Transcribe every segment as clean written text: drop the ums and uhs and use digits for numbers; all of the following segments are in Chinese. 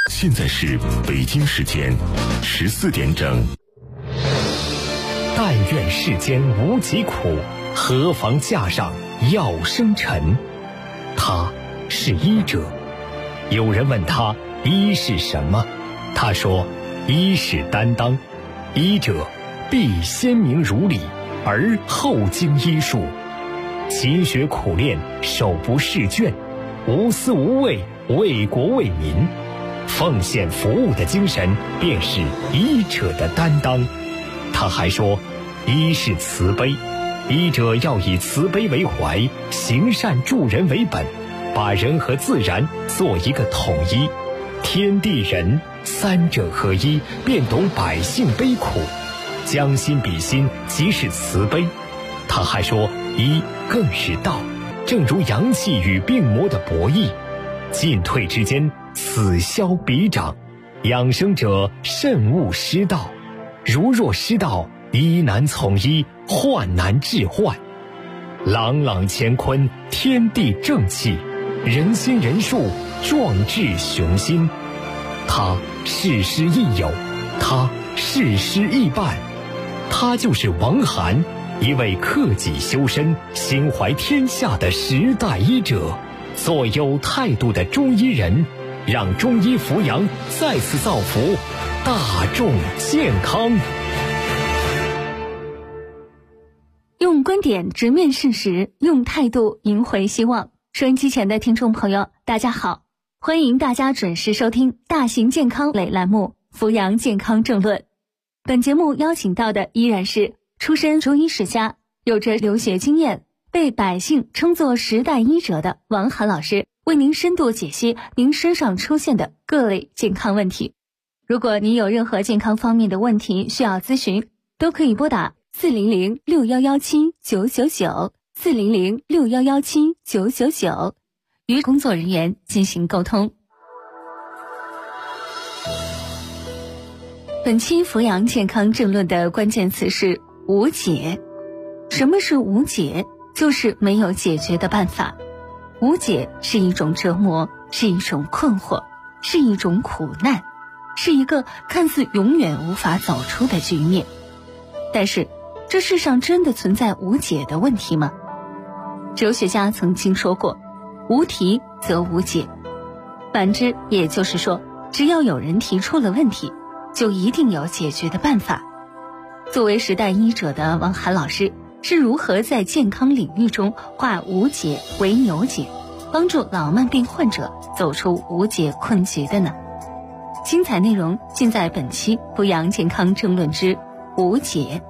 现在是北京时间14点整。 但愿世间无疾苦，何妨架上药生尘。他是医者。有人问他医是什么，他说医是担当，医者必先明如理，而后经医术，勤学苦练，手不释卷，无私无畏，为国为民，奉献服务的精神便是医者的担当。他还说医是慈悲，医者要以慈悲为怀，行善助人为本，把人和自然做一个统一，天地人三者合一，便懂百姓悲苦，将心比心，即是慈悲。他还说医更是道，正如阳气与病魔的博弈，进退之间，此消彼长，养生者慎勿失道，如若失道，医难从医，患难治患。朗朗乾坤，天地正气，人心人术，壮志雄心。他事师亦友，他事师亦伴，他就是王涵，一位克己修身、心怀天下的时代医者，做有态度的中医人，让中医扶阳再次造福大众健康。 用观点直面事实，用态度赢回希望。收音机前的听众朋友，大家好，欢迎大家准时收听大型健康类栏目《扶阳健康政论》。本节目邀请到的依然是出身中医世家，有着留学经验，被百姓称作时代医者的王涵老师，为您深度解析您身上出现的各类健康问题。如果您有任何健康方面的问题需要咨询，都可以拨打400-6117-999 400-6117-999与工作人员进行沟通。本期扶阳健康政论的关键词是无解。什么是无解？就是没有解决的办法。无解是一种折磨，是一种困惑，是一种苦难，是一个看似永远无法走出的局面。但是这世上真的存在无解的问题吗？哲学家曾经说过，无题则无解。反之，也就是说，只要有人提出了问题，就一定有解决的办法。作为时代医者的王涵老师，是如何在健康领域中化无解为有解，帮助老慢病患者走出无解困局的呢？精彩内容尽在本期扶阳健康政论之无解。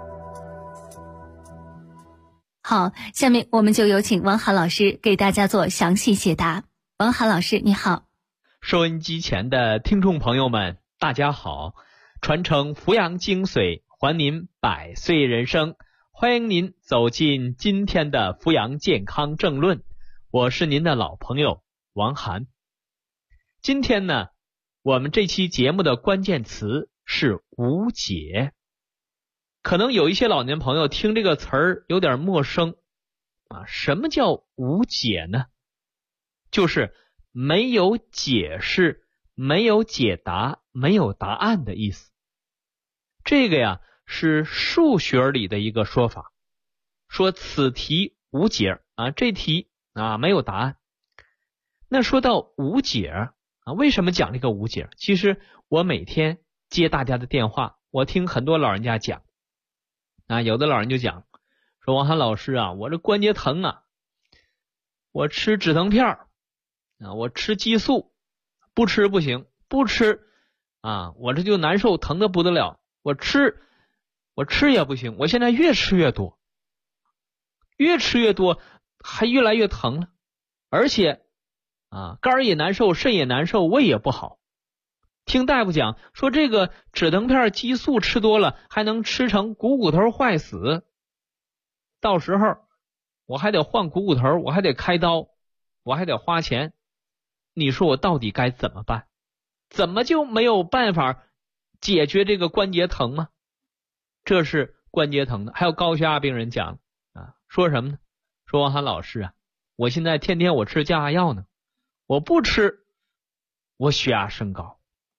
好，下面我们就有请王涵老师给大家做详细解答。王涵老师，你好。 收音机前的听众朋友们，大家好。传承扶阳精髓，还您百岁人生，欢迎您走进今天的扶阳健康政论，我是您的老朋友王涵。今天呢，我们这期节目的关键词是无解。可能有一些老年朋友听这个词儿有点陌生啊，什么叫无解呢？就是没有解释、没有解答、没有答案的意思。这个呀是数学里的一个说法，说此题无解啊，这题啊没有答案。那说到无解啊，为什么讲这个无解？其实我每天接大家的电话，我听很多老人家讲啊，有的老人就讲说，王涵老师啊，我这关节疼啊，我吃止疼片啊，我吃激素，不吃不行，不吃啊，我这就难受，疼得不得了，我吃也不行，我现在越吃越多，越吃越多，还越来越疼了，而且啊，肝也难受，肾也难受，胃也不好。听大夫讲说，这个止疼片激素吃多了，还能吃成股头坏死，到时候我还得换股头，我还得开刀，我还得花钱，你说我到底该怎么办？怎么就没有办法解决这个关节疼吗？这是关节疼的。还有高血压病人讲啊，说什么呢？说王涵老师啊，我现在天天我吃降压药呢，我不吃我血压升高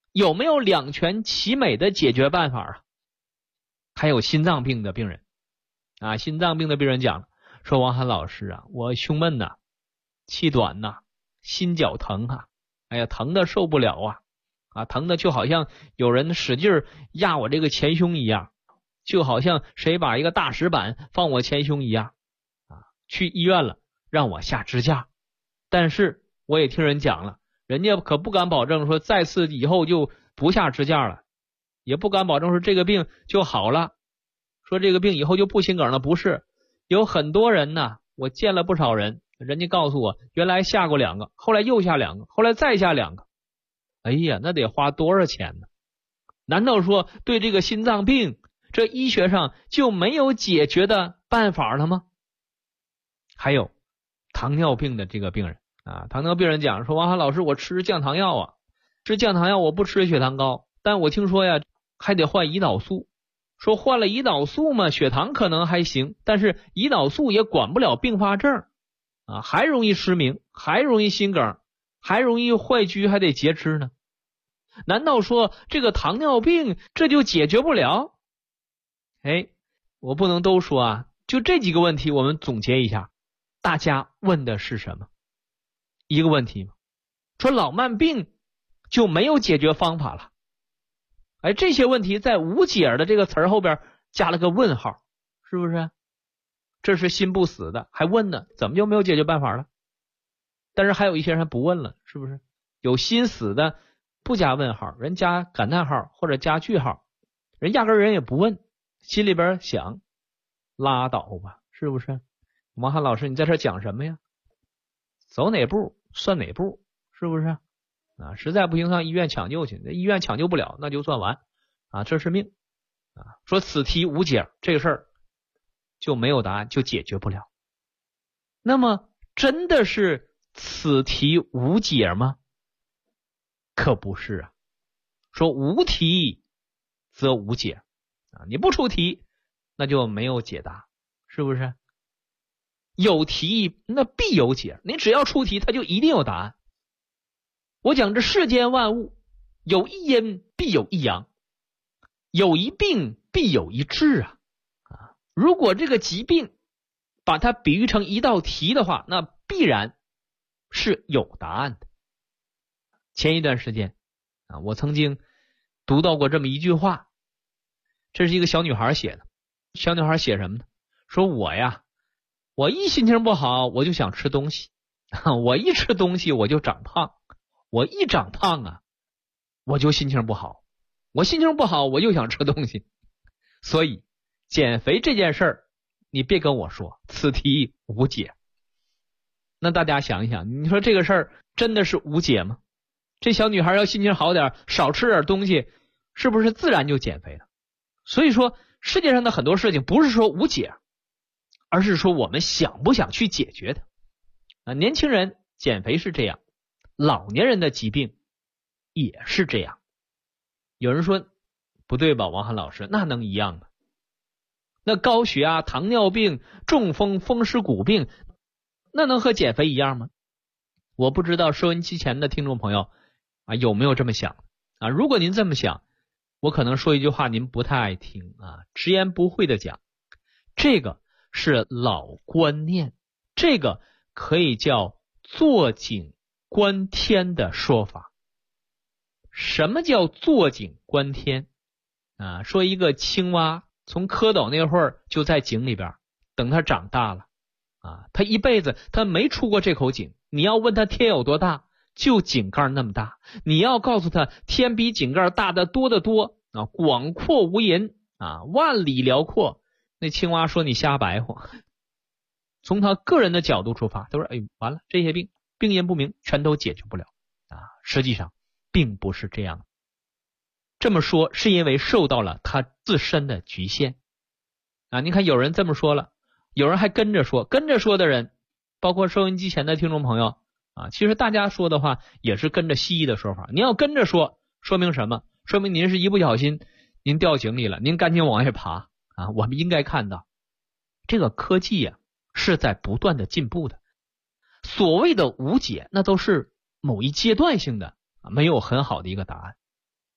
有没有两全其美的解决办法啊？还有心脏病的病人啊，心脏病的病人讲了，说王涵老师啊，我胸闷呐，气短呐，心绞疼啊，哎呀，疼的受不了啊，疼的就好像有人使劲压我这个前胸一样，就好像谁把一个大石板放我前胸一样啊。去医院了，让我下支架，但是我也听人讲了，人家可不敢保证说再次以后就不下支架了，也不敢保证说这个病就好了，说这个病以后就不心梗了。不是，有很多人呢，我见了不少人，人家告诉我原来下过2个，后来又下2个，后来再下2个，哎呀，那得花多少钱呢？难道说对这个心脏病，这医学上就没有解决的办法了吗？还有糖尿病的这个病人啊，糖尿病人讲说，王涵老师，我吃降糖药啊，吃降糖药我不吃血糖高，但我听说呀还得换胰岛素，说换了胰岛素嘛，血糖可能还行，但是胰岛素也管不了并发症啊，还容易失明，还容易心梗，还容易坏疽，还得截肢呢。难道说这个糖尿病这就解决不了？哎，我不能都说啊，就这几个问题我们总结一下，大家问的是什么？一个问题嘛，说老慢病就没有解决方法了。哎，这些问题在无解的这个词儿后边加了个问号，是不是？这是心不死的，还问呢，怎么就没有解决办法了？但是还有一些人不问了，是不是？有心死的不加问号，人加感叹号或者加句号，人压根人也不问，心里边想拉倒吧，是不是？王涵老师，你在这讲什么呀？走哪步算哪步，是不是？啊，实在不行上医院抢救去，那医院抢救不了，那就算完啊，这是命啊。说此题无解，这个事儿就没有答案，就解决不了。那么真的是此题无解吗？可不是啊。说无题则无解啊，你不出题那就没有解答，是不是？有题那必有解，你只要出题它就一定有答案。我讲这世间万物，有一阴必有一阳，有一病必有一治啊！如果这个疾病把它比喻成一道题的话，那必然是有答案的。前一段时间啊，我曾经读到过这么一句话，这是一个小女孩写的。小女孩写什么呢？说我一心情不好我就想吃东西，我一吃东西我就长胖，我一长胖啊我就心情不好，我心情不好我又想吃东西，所以减肥这件事儿你别跟我说此题无解。那大家想一想，你说这个事儿真的是无解吗？这小女孩要心情好点，少吃点东西，是不是自然就减肥了？所以说世界上的很多事情不是说无解，而是说我们想不想去解决它啊。年轻人减肥是这样，老年人的疾病也是这样。有人说不对吧，王涵老师，那能一样吗？那高血压、糖尿病、中风、风湿骨病，那能和减肥一样吗？我不知道收音机前的听众朋友啊有没有这么想啊？如果您这么想，我可能说一句话您不太爱听啊，直言不讳的讲，这个是老观念，这个可以叫坐井观天的说法。什么叫坐井观天啊？说一个青蛙从蝌蚪那会儿就在井里边，等它长大了啊，它一辈子它没出过这口井。你要问它天有多大，就井盖那么大。你要告诉它天比井盖大得多得多啊，广阔无垠啊，万里辽阔。那青蛙说你瞎白话。从他个人的角度出发，他说哎，完了，这些病因不明，全都解决不了啊。实际上并不是这样。这么说是因为受到了他自身的局限啊。你看有人这么说了，有人还跟着说的人，包括收音机前的听众朋友啊，其实大家说的话也是跟着西医的说法。你要跟着说，说明什么？说明您是一不小心您掉井里了，您赶紧往外爬啊。我们应该看到这个科技啊是在不断的进步的。所谓的无解，那都是某一阶段性的，没有很好的一个答案。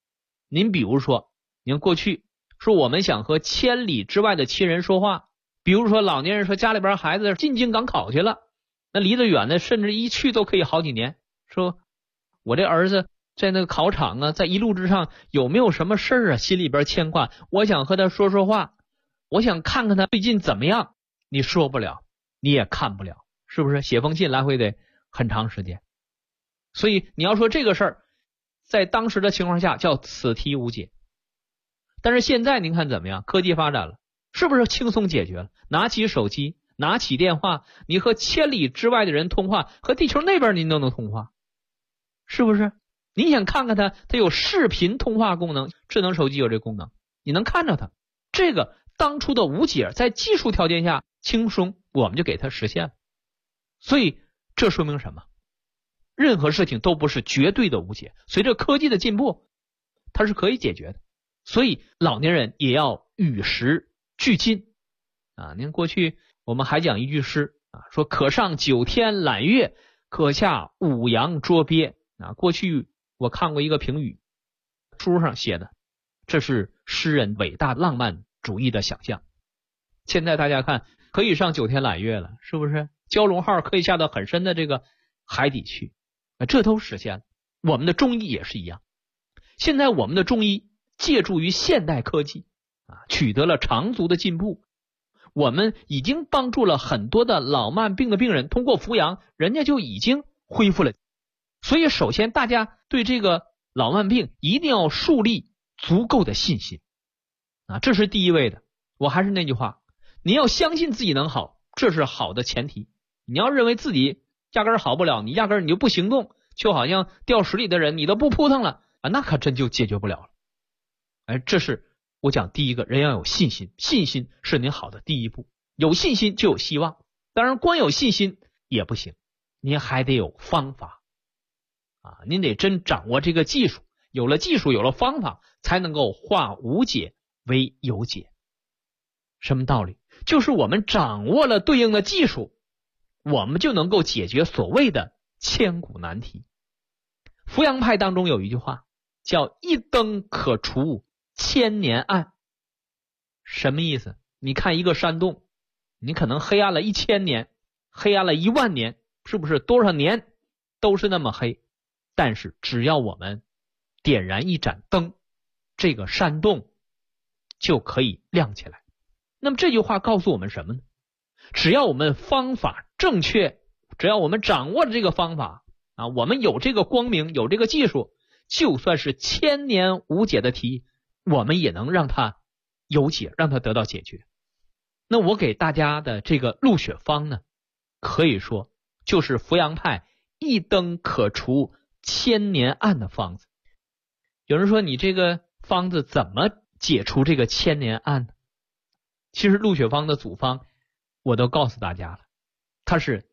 您比如说，您过去说我们想和千里之外的亲人说话，比如说老年人说家里边孩子进京赶考去了，那离得远的甚至一去都可以好几年，说我这儿子在那个考场啊，在一路之上有没有什么事儿啊，心里边牵挂，我想和他说说话，我想看看他最近怎么样，你说不了，你也看不了，是不是？写封信来回得很长时间。所以你要说这个事儿在当时的情况下叫此题无解。但是现在您看怎么样？科技发展了，是不是轻松解决了？拿起手机，拿起电话，你和千里之外的人通话，和地球那边您都能通话，是不是？你想看看它有视频通话功能，智能手机有这功能，你能看着它。这个当初的无解在技术条件下轻松，我们就给它实现了。所以这说明什么？任何事情都不是绝对的无解，随着科技的进步，它是可以解决的。所以老年人也要与时俱进啊！您过去我们还讲一句诗啊，说可上9天揽月，可下5洋捉鳖啊。过去我看过一个评语，书上写的，这是诗人伟大浪漫主义的想象。现在大家看，可以上9天揽月了，是不是？蛟龙号可以下到很深的这个海底去，这都实现了。我们的中医也是一样，现在我们的中医借助于现代科技啊，取得了长足的进步。我们已经帮助了很多的老慢病的病人，通过服阳，人家就已经恢复了。所以首先大家对这个老慢病一定要树立足够的信心啊，这是第一位的。我还是那句话，你要相信自己能好，这是好的前提。你要认为自己压根儿好不了，你压根儿你就不行动，就好像掉水里的人你都不扑腾了啊，那可真就解决不了了。这是我讲第一个，人要有信心，信心是您好的第一步。有信心就有希望，当然光有信心也不行，您还得有方法啊，您得真掌握这个技术，有了技术有了方法，才能够化无解为有解。什么道理？就是我们掌握了对应的技术，我们就能够解决所谓的千古难题。扶阳派当中有一句话叫一灯可除千年暗。什么意思？你看一个山洞，你可能黑暗了1000年，黑暗了10000年，是不是多少年都是那么黑？但是只要我们点燃一盏灯，这个山洞就可以亮起来。那么这句话告诉我们什么呢？只要我们方法正确，只要我们掌握了这个方法啊，我们有这个光明，有这个技术，就算是1000年无解的题，我们也能让它有解，让它得到解决。那我给大家的这个入血方呢，可以说就是扶阳派一灯可除千年暗的方子。有人说你这个方子怎么解除这个千年暗呢？其实入血方的组方我都告诉大家了，它是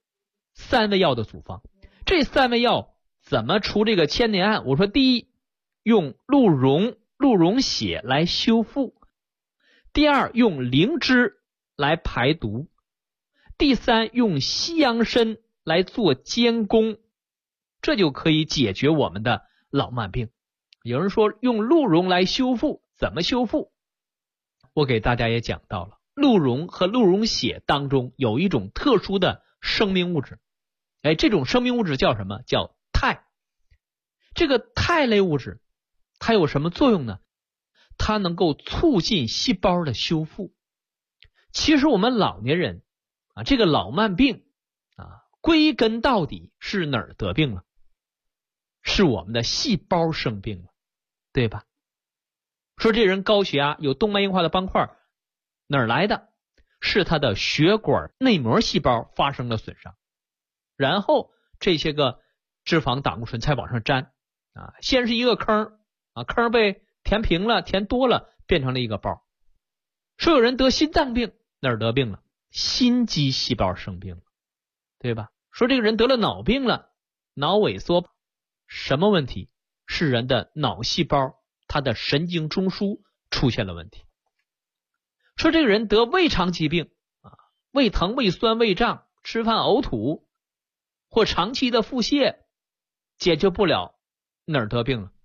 3味药的组方。这3味药怎么除这个千年暗？我说第一，用鹿茸血来修复；第二，用灵芝来排毒；第三，用西洋参来做监工，这就可以解决我们的老慢病。有人说用鹿茸来修复，怎么修复？我给大家也讲到了，鹿茸和鹿茸血当中有一种特殊的生命物质，这种生命物质叫什么？叫肽。这个肽类物质它有什么作用呢？它能够促进细胞的修复。其实我们老年人啊，这个老慢病啊，归根到底是哪儿得病了？是我们的细胞生病了，对吧？说这人高血压有动脉硬化的斑块，哪儿来的？是他的血管内膜细胞发生了损伤，然后这些个脂肪胆固醇才往上粘啊，先是一个坑啊，坑被填平了，填多了，变成了一个包。说有人得心脏病，哪儿得病了？心肌细胞生病了，对吧？说这个人得了脑病了，脑萎缩，什么问题？是人的脑细胞它的神经中枢出现了问题。说这个人得胃肠疾病啊，胃疼、胃酸、胃胀，吃饭呕吐，或长期的腹泻，解决不了，哪儿得病了？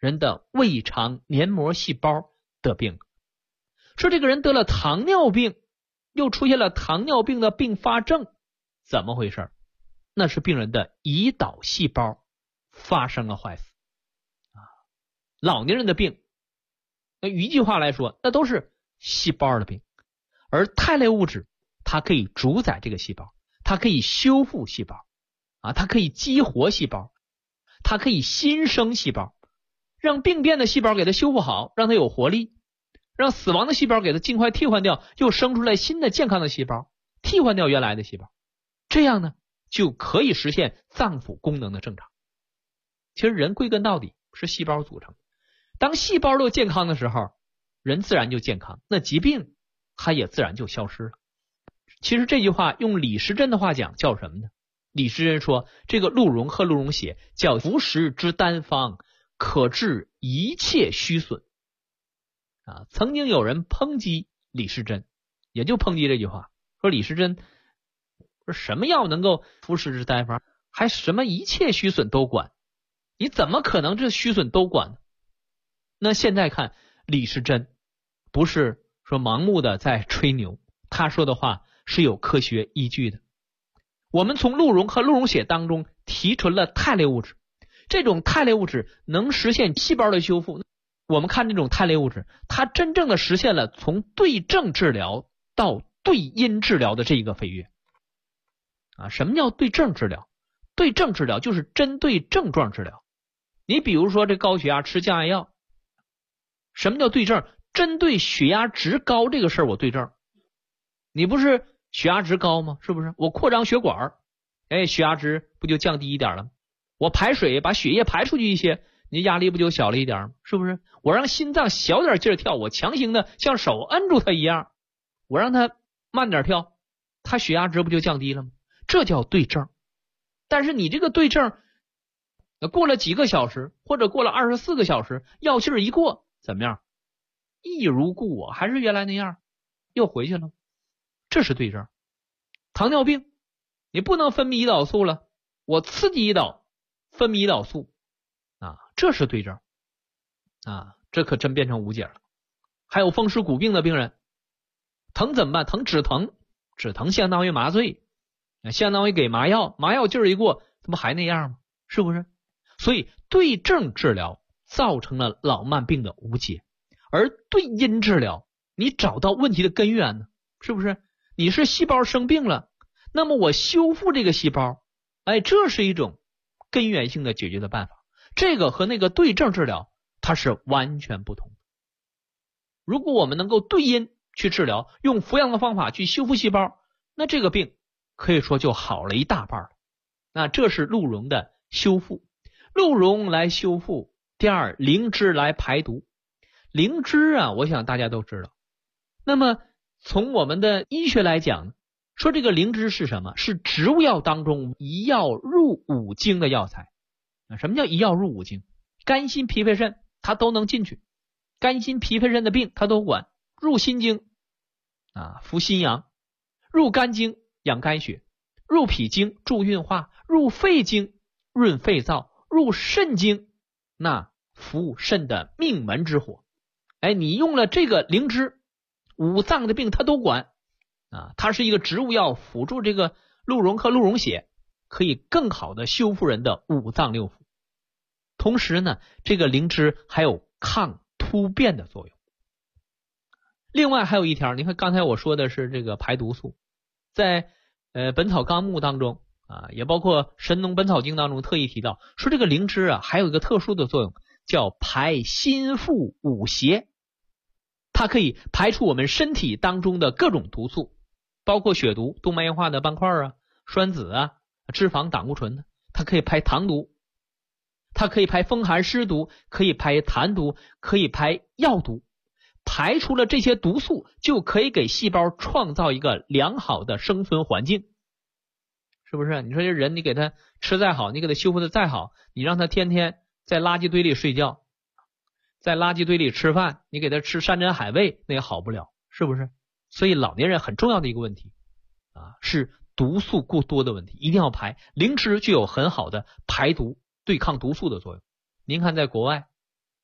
人的胃肠黏膜细胞得病，说这个人得了糖尿病，又出现了糖尿病的并发症，怎么回事？那是病人的胰岛细胞发生了坏死老年人的病，那一句话来说，那都是细胞的病。而肽类物质它可以主宰这个细胞，它可以修复细胞它可以激活细胞，它可以新生细胞，让病变的细胞给它修复好，让它有活力，让死亡的细胞给它尽快替换掉，又生出来新的健康的细胞，替换掉原来的细胞，这样呢就可以实现脏腑功能的正常。其实人归根到底是细胞组成，当细胞都健康的时候，人自然就健康，那疾病它也自然就消失了。其实这句话用李时珍的话讲叫什么呢？李时珍说，这个鹿茸和鹿茸血叫服食之丹方，可治一切虚损曾经有人抨击李时珍，也就抨击这句话，说李时珍说什么药能够服食之丹方，还什么一切虚损都管，你怎么可能这虚损都管呢？那现在看李时珍不是说盲目的在吹牛，他说的话是有科学依据的。我们从鹿茸和鹿茸血当中提纯了肽类物质，这种肽类物质能实现细胞的修复。我们看这种肽类物质，它真正的实现了从对症治疗到对因治疗的这一个飞跃什么叫对症治疗？对症治疗就是针对症状治疗。你比如说这高血压吃降压药，什么叫对症？针对血压值高这个事儿我对症。你不是血压值高吗？是不是我扩张血管血压值不就降低一点了吗？我排水把血液排出去一些，你压力不就小了一点吗？是不是我让心脏小点劲儿跳，我强行的像手摁住它一样，我让它慢点跳，它血压值不就降低了吗？这叫对症。但是你这个对症过了几个小时或者过了24个小时，药劲儿一过怎么样？一如故我，还是原来那样，又回去了。这是对症。糖尿病你不能分泌胰岛素了，我刺激胰岛分泌胰岛素这是对症这可真变成无解了。还有风湿骨病的病人，疼怎么办？疼止疼，止疼相当于麻醉，相当于给麻药，麻药劲儿一过，怎么还那样吗？是不是？所以对症治疗造成了老慢病的无解，而对因治疗你找到问题的根源呢，是不是？你是细胞生病了，那么我修复这个细胞，这是一种根源性的解决的办法。这个和那个对症治疗它是完全不同的。如果我们能够对因去治疗，用服药的方法去修复细胞，那这个病可以说就好了一大半了。那这是鹿茸的修复，鹿茸来修复。第二，灵芝来排毒。灵芝我想大家都知道。那么从我们的医学来讲，说这个灵芝是什么？是植物药当中一药入五经的药材。什么叫一药入五经？肝心脾肺肾它都能进去，肝心脾肺肾的病它都管。入心经扶心阳，入肝经养肝血，入脾经助运化，入肺经润肺燥，入肾经那扶肾的命门之火。你用了这个灵芝，五脏的病它都管它是一个植物药，辅助这个鹿茸和鹿茸血，可以更好的修复人的五脏六腑。同时呢，这个灵芝还有抗突变的作用。另外还有一条，你看刚才我说的是这个排毒素，在本草纲目当中也包括神农本草经当中特意提到，说这个灵芝还有一个特殊的作用，叫排心腹五邪。它可以排出我们身体当中的各种毒素，包括血毒、动脉硬化的斑块栓子脂肪胆固醇，它可以排糖毒，它可以排风寒湿毒，可以排痰毒，可以排药毒。排出了这些毒素，就可以给细胞创造一个良好的生存环境，是不是？你说这人你给他吃再好，你给他修复的再好，你让他天天在垃圾堆里睡觉，在垃圾堆里吃饭，你给他吃山珍海味，那也好不了，是不是？所以老年人很重要的一个问题是毒素过多的问题，一定要排。灵芝具有很好的排毒对抗毒素的作用。您看在国外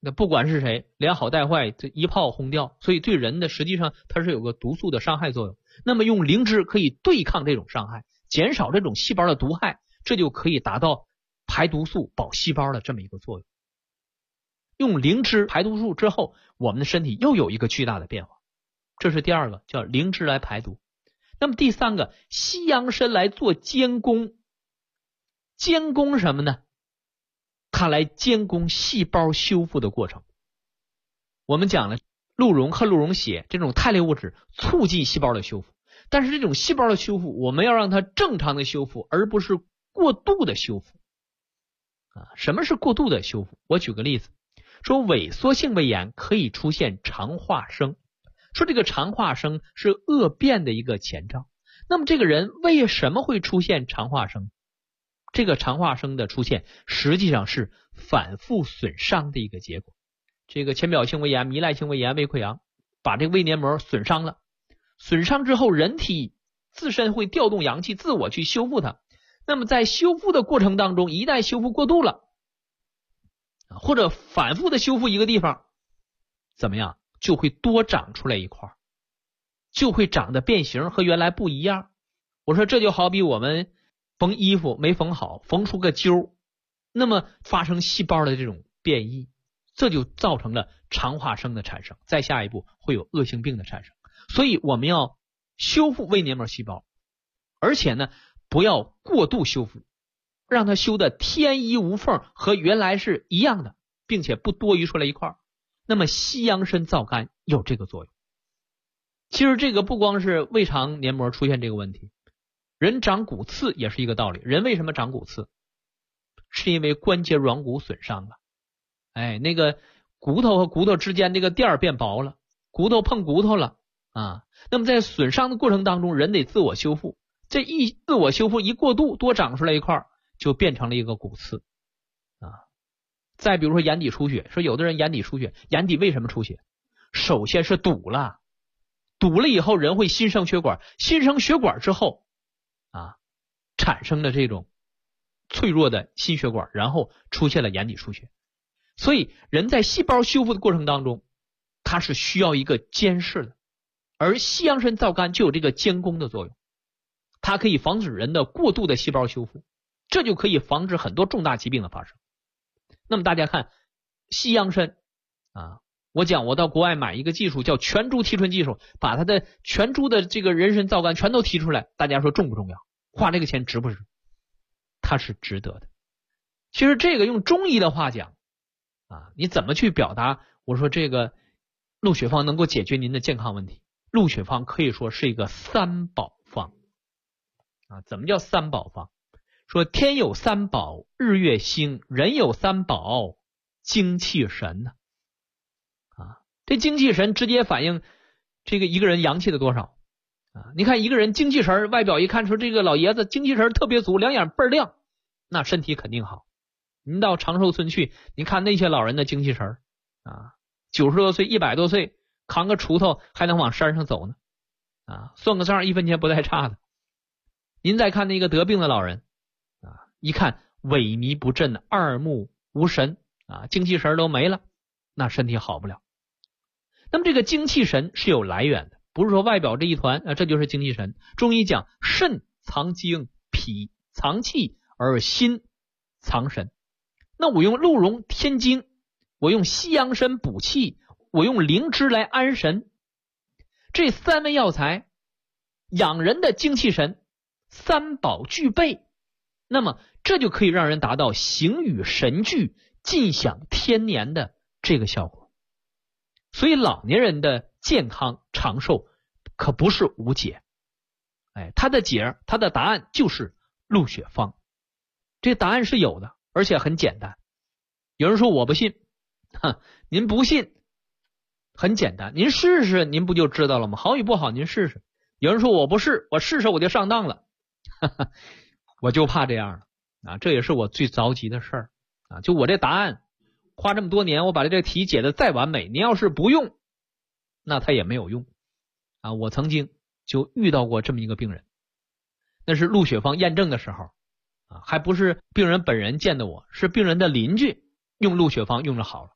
那不管是谁，连好带坏，这一炮轰掉，所以对人的实际上它是有个毒素的伤害作用。那么用灵芝可以对抗这种伤害，减少这种细胞的毒害，这就可以达到排毒素、保细胞的这么一个作用。用灵芝排毒素之后，我们的身体又有一个巨大的变化。这是第二个，叫灵芝来排毒。那么第三个，西洋参来做监工。监工什么呢？它来监工细胞修复的过程。我们讲了，鹿茸、克鹿茸血这种肽类物质促进细胞的修复，但是这种细胞的修复，我们要让它正常的修复，而不是过度的修复。什么是过度的修复？我举个例子，说萎缩性胃炎可以出现肠化生，说这个肠化生是恶变的一个前兆。那么这个人为什么会出现肠化生？这个肠化生的出现实际上是反复损伤的一个结果。这个浅表性胃炎、糜烂性胃炎、胃溃疡把这个胃黏膜损伤了，损伤之后人体自身会调动阳气自我去修复它。那么在修复的过程当中，一旦修复过度了，或者反复的修复一个地方，怎么样？就会多长出来一块，就会长得变形，和原来不一样。我说这就好比我们缝衣服没缝好，缝出个揪，那么发生细胞的这种变异，这就造成了肠化生的产生，再下一步会有恶性病的产生。所以我们要修复胃黏膜细胞，而且呢不要过度修复，让它修的天衣无缝，和原来是一样的，并且不多余出来一块。那么西洋参皂苷有这个作用。其实这个不光是胃肠黏膜出现这个问题，人长骨刺也是一个道理。人为什么长骨刺？是因为关节软骨损伤了。那个骨头和骨头之间这个垫变薄了，骨头碰骨头了啊。那么在损伤的过程当中，人得自我修复，这一自我修复一过度，多长出来一块，就变成了一个骨刺啊。再比如说眼底出血，说有的人眼底出血，眼底为什么出血？首先是堵了以后人会新生血管，新生血管之后产生了这种脆弱的心血管，然后出现了眼底出血。所以人在细胞修复的过程当中，它是需要一个监视的，而西洋参皂苷就有这个监工的作用，它可以防止人的过度的细胞修复，这就可以防止很多重大疾病的发生。那么大家看西洋参我到国外买一个技术叫全株提纯技术，把它的全株的这个人参皂苷全都提出来，大家说重不重要？花这个钱值不值？它是值得的。其实这个用中医的话讲你怎么去表达？我说这个鹿血方能够解决您的健康问题。鹿血方可以说是一个三宝方怎么叫三宝方？说天有三宝，日月星；人有三宝，精气神这精气神直接反映这个一个人阳气的多少你看一个人精气神，外表一看出这个老爷子精气神特别足，两眼倍儿亮，那身体肯定好。您到长寿村去，你看那些老人的精气神90多岁、100多岁，扛个锄头还能往山上走呢算个账1分钱不带差的。您再看那个得病的老人一看萎靡不振，二目无神精气神都没了，那身体好不了。那么这个精气神是有来源的，不是说外表这一团这就是精气神。中医讲肾藏精，脾藏气，而心藏神。那我用鹿茸添精，我用西洋参补气，我用灵芝来安神，这三味药材养人的精气神，三宝具备，那么这就可以让人达到形与神俱，尽享天年的这个效果。所以老年人的健康长寿可不是无解，他的解，他的答案就是鹿血方。这答案是有的，而且很简单。有人说我不信，您不信很简单，您试试您不就知道了吗？好与不好您试试。有人说我不试，我试试我就上当了我就怕这样了这也是我最着急的事儿就我这答案花这么多年，我把这个题解的再完美，您要是不用，那它也没有用我曾经就遇到过这么一个病人，那是鹿血方验证的时候还不是病人本人见的我，是病人的邻居用鹿血方用着好了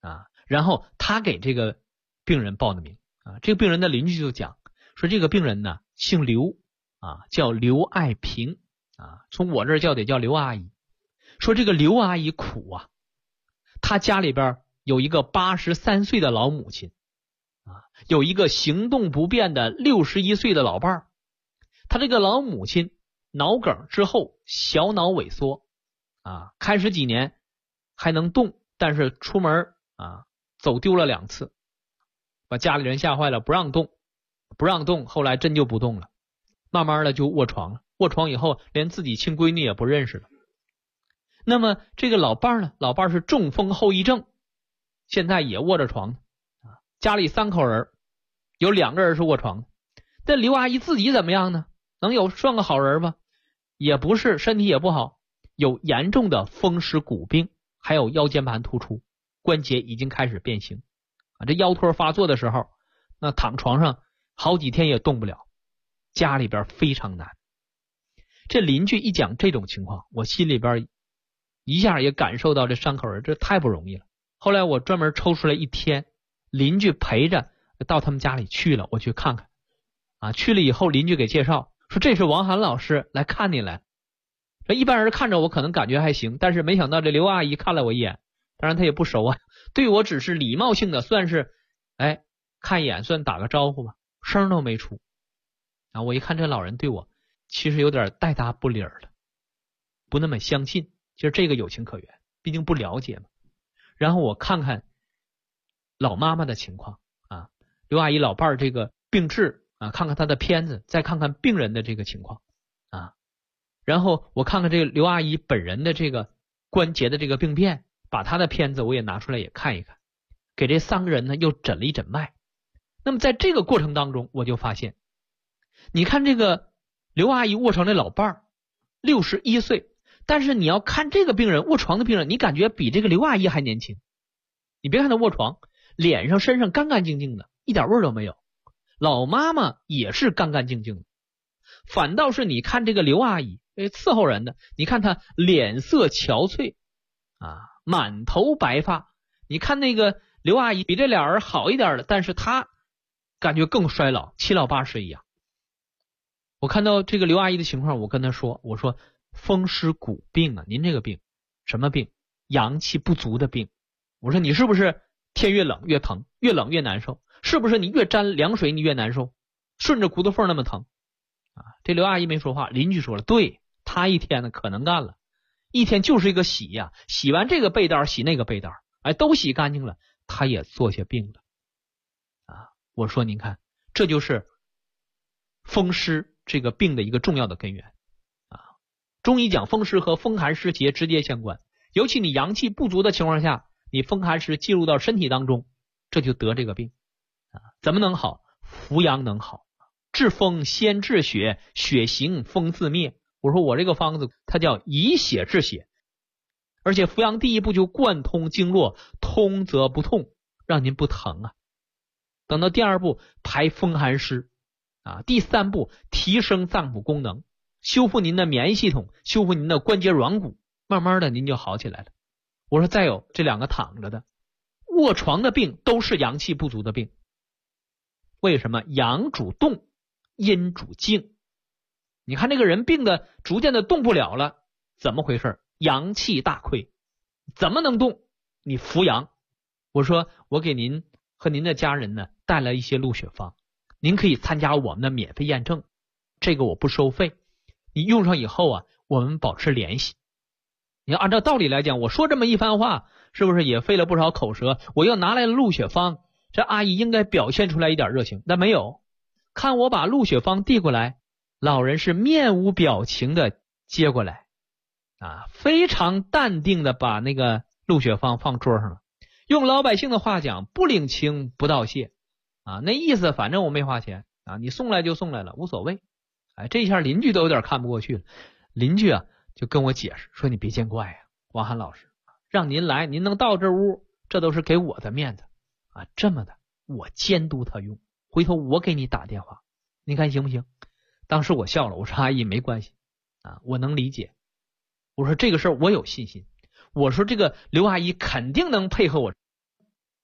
然后他给这个病人报的名这个病人的邻居就讲说，这个病人呢姓刘叫刘爱萍从我这儿叫得叫刘阿姨。说这个刘阿姨苦她家里边有一个83岁的老母亲有一个行动不便的61岁的老伴儿。她这个老母亲脑梗之后小脑萎缩开始几年还能动，但是出门走丢了2次，把家里人吓坏了，不让动，后来真就不动了，慢慢的就卧床了。卧床以后连自己亲闺女也不认识了。那么这个老伴呢，老伴是中风后遗症，现在也卧着床家里3口人，有2个人是卧床的。这刘阿姨自己怎么样呢？能算个好人吗？也不是，身体也不好，有严重的风湿骨病，还有腰间盘突出，关节已经开始变形这腰托发作的时候，那躺床上好几天也动不了，家里边非常难。这邻居一讲这种情况，我心里边一下也感受到这3口人这太不容易了。后来我专门抽出来1天，邻居陪着到他们家里去了，我去看看去了以后邻居给介绍说，这是王涵老师来看你来。这一般人看着我可能感觉还行，但是没想到这刘阿姨看了我一眼，当然她也不熟对我只是礼貌性的算是看一眼，算打个招呼吧，声都没出我一看这老人对我其实有点带答不理了，不那么相信。其实这个有情可原，毕竟不了解嘛。然后我看看老妈妈的情况刘阿姨老伴儿这个病治看看她的片子，再看看病人的这个情况然后我看看这个刘阿姨本人的这个关节的这个病变，把她的片子我也拿出来也看一看，给这3个人呢又诊了一诊脉。那么在这个过程当中，我就发现，你看这个刘阿姨卧床的老伴儿61岁，但是你要看这个病人卧床的病人，你感觉比这个刘阿姨还年轻。你别看她卧床，脸上身上干干净净的，一点味儿都没有。老妈妈也是干干净净的，反倒是你看这个刘阿姨伺候人的，你看她脸色憔悴满头白发。你看那个刘阿姨比这俩人好一点的，但是她感觉更衰老，七老八十一样。我看到这个刘阿姨的情况，我跟她说，我说风湿骨病您这个病什么病？阳气不足的病。我说你是不是天越冷越疼，越冷越难受？是不是你越沾凉水你越难受，顺着骨头缝那么疼这刘阿姨没说话，邻居说了，对，她一天呢可能干了，一天就是一个洗洗完这个被单洗那个被单都洗干净了，她也坐下病了我说您看，这就是风湿这个病的一个重要的根源中医讲风湿和风寒湿邪直接相关，尤其你阳气不足的情况下，你风寒湿进入到身体当中，这就得这个病怎么能好？扶阳能好，治风先治血，血行风自灭。我说我这个方子它叫以血治血，而且扶阳第一步就贯通经络，通则不痛，让您不疼等到第2步排风寒湿第3步提升脏腑功能，修复您的免疫系统，修复您的关节软骨，慢慢的您就好起来了。我说再有这2个躺着的卧床的病都是阳气不足的病。为什么？阳主动，阴主静。你看这个人病的逐渐的动不了了，怎么回事？阳气大亏，怎么能动？你扶阳。我说我给您和您的家人呢带来一些鹿血方，您可以参加我们的免费验证，这个我不收费，你用上以后我们保持联系。你要按照道理来讲，我说这么一番话是不是也费了不少口舌？我又拿来了鹿血方，这阿姨应该表现出来一点热情，但没有。看我把鹿血方递过来，老人是面无表情的接过来非常淡定的把那个鹿血方放桌上了。用老百姓的话讲，不领情不道谢那意思反正我没花钱你送来就送来了，无所谓。这一下邻居都有点看不过去了。邻居就跟我解释说，你别见怪王涵老师让您来，您能到这屋，这都是给我的面子这么的我监督他用，回头我给你打电话，你看行不行？当时我笑了，我说阿姨没关系我能理解。我说这个事儿我有信心，我说这个刘阿姨肯定能配合我。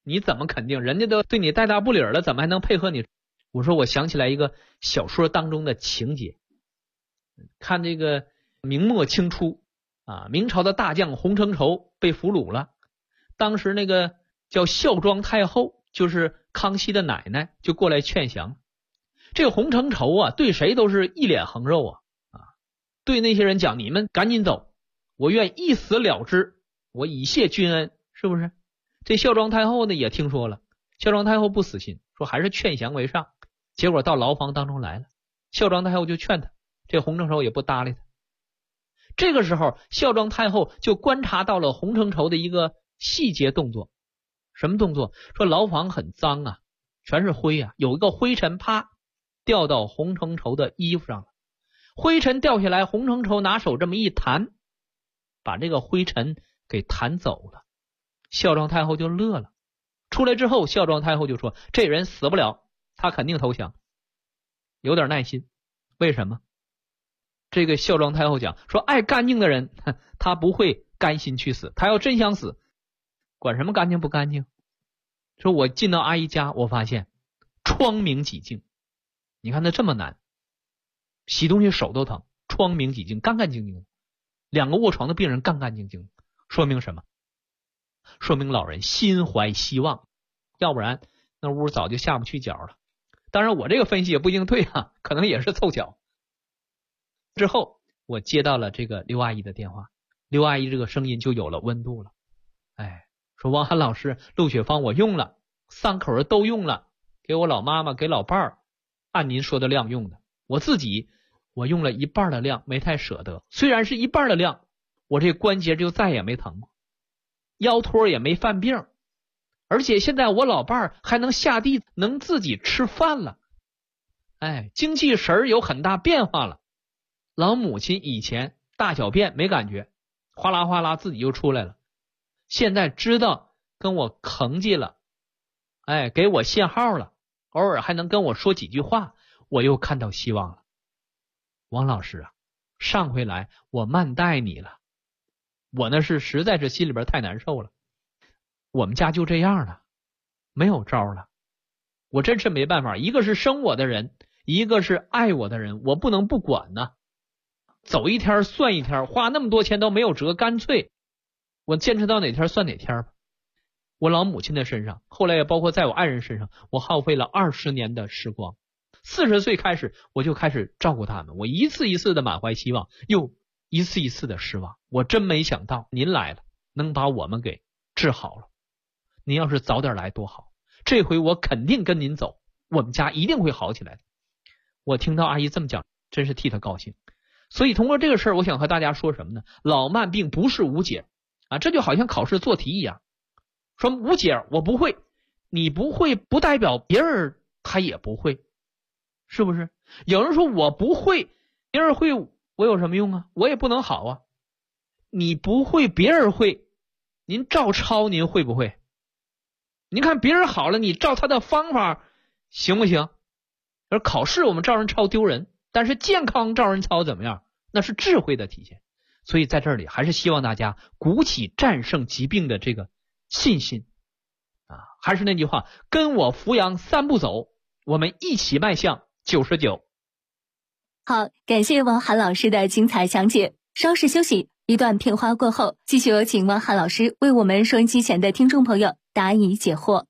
你怎么肯定？人家都对你带大不理了，怎么还能配合你？我说我想起来一个小说当中的情节，看这个明末清初啊，明朝的大将洪承畴被俘虏了，当时那个叫孝庄太后，就是康熙的奶奶，就过来劝降。这个洪承畴啊，对谁都是一脸横肉啊，对那些人讲，你们赶紧走，我愿一死了之，我以谢君恩，是不是？这孝庄太后呢也听说了，孝庄太后不死心，说还是劝降为上。结果到牢房当中来了，孝庄太后就劝他，这洪承畴也不搭理他。这个时候孝庄太后就观察到了洪承畴的一个细节动作。什么动作？说牢房很脏啊，全是灰啊，有一个灰尘啪掉到洪承畴的衣服上了，灰尘掉下来，洪承畴拿手这么一弹，把这个灰尘给弹走了。孝庄太后就乐了。出来之后，孝庄太后就说，这人死不了，他肯定投降，有点耐心。为什么？这个孝庄太后讲说，爱干净的人他不会甘心去死，他要真想死，管什么干净不干净。说我进到阿姨家，我发现窗明几净，你看他这么难，洗东西手都疼，窗明几净，干干净净的，2个卧床的病人干干净净，说明什么？说明老人心怀希望，要不然那屋早就下不去脚了。当然我这个分析也不一定对啊，可能也是凑巧。之后我接到了这个刘阿姨的电话，刘阿姨这个声音就有了温度了。说王涵老师，鹿血芳我用了，3口人都用了，给我老妈妈给老伴儿按您说的量用的，我自己我用了1半的量，没太舍得，虽然是1半的量，我这关节就再也没疼过，腰托也没犯病，而且现在我老伴儿还能下地，能自己吃饭了，精气神有很大变化了。老母亲以前大小便没感觉，哗啦哗啦自己就出来了，现在知道跟我吭叽了，给我信号了，偶尔还能跟我说几句话，我又看到希望了。王老师啊，上回来我慢待你了，我那是实在是心里边太难受了，我们家就这样了，没有招了，我真是没办法，一个是生我的人，一个是爱我的人，我不能不管呢。走一天算一天，花那么多钱都没有辙，干脆我坚持到哪天算哪天吧。我老母亲的身上，后来也包括在我爱人身上，我耗费了20年的时光。40岁开始我就开始照顾他们，我一次一次的满怀希望，又一次一次的失望。我真没想到您来了，能把我们给治好了。您要是早点来多好，这回我肯定跟您走，我们家一定会好起来的。我听到阿姨这么讲，真是替她高兴。所以通过这个事儿，我想和大家说什么呢？老慢病不是无解啊，这就好像考试做题一样，说无解我不会，你不会不代表别人他也不会，是不是？有人说我不会，别人会，我有什么用啊？我也不能好啊。你不会别人会，您照抄您会不会？您看别人好了，你照他的方法行不行？而考试我们照人抄丢人，但是健康照人抄怎么样？那是智慧的体现。所以在这里还是希望大家鼓起战胜疾病的这个信心啊！还是那句话，跟我扶阳3步走，我们一起迈向99。 好，感谢王涵老师的精彩讲解。稍事休息，一段片花过后，继续有请王涵老师为我们收音机前的听众朋友答疑解惑。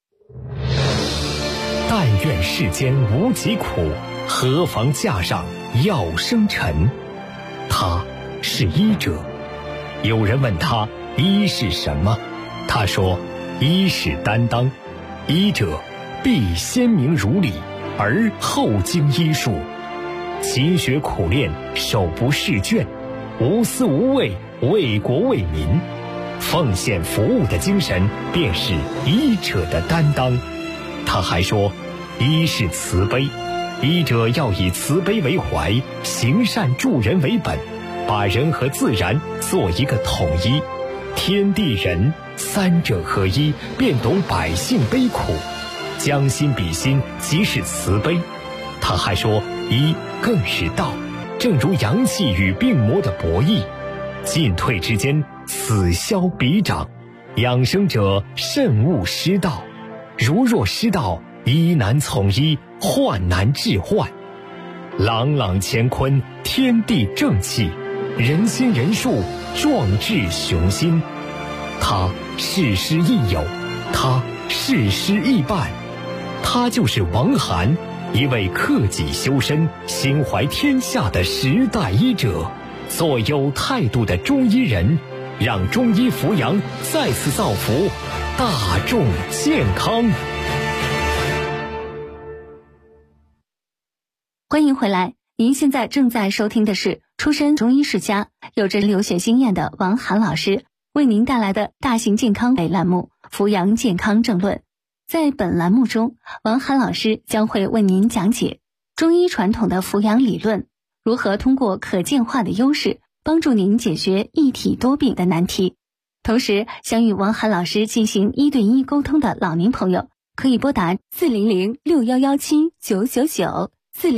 但愿世间无疾苦，何妨架上药生尘。他是医者。有人问他医是什么，他说医是担当，医者必先明如理，而后经医术，勤学苦练，手不释卷，无私无畏，为国为民，奉献服务的精神便是医者的担当。他还说医是慈悲，医者要以慈悲为怀，行善助人为本，把人和自然做一个统一，天地人3者合一，便懂百姓悲苦，将心比心，即是慈悲。他还说医更是道，正如阳气与病魔的博弈，进退之间此消彼长， 养生者慎勿失道，如若失道，医难从医，患难治患。朗朗乾坤，天地正气，人心人术，壮志雄心。他事师亦友，他事师亦伴，他就是王涵，一位克己修身、心怀天下的时代医者，做有态度的中医人，让中医扶阳再次造福大众健康。 欢迎回来，您现在正在收听的是出身中医世家、有着留学经验的王涵老师为您带来的大型健康类栏目《扶阳健康正论》。在本栏目中，王涵老师将会为您讲解中医传统的扶阳理论，如何通过可见化的优势帮助您解决一体多病的难题。同时，想与王涵老师进行1对1沟通的老年朋友，可以拨打400-6117-999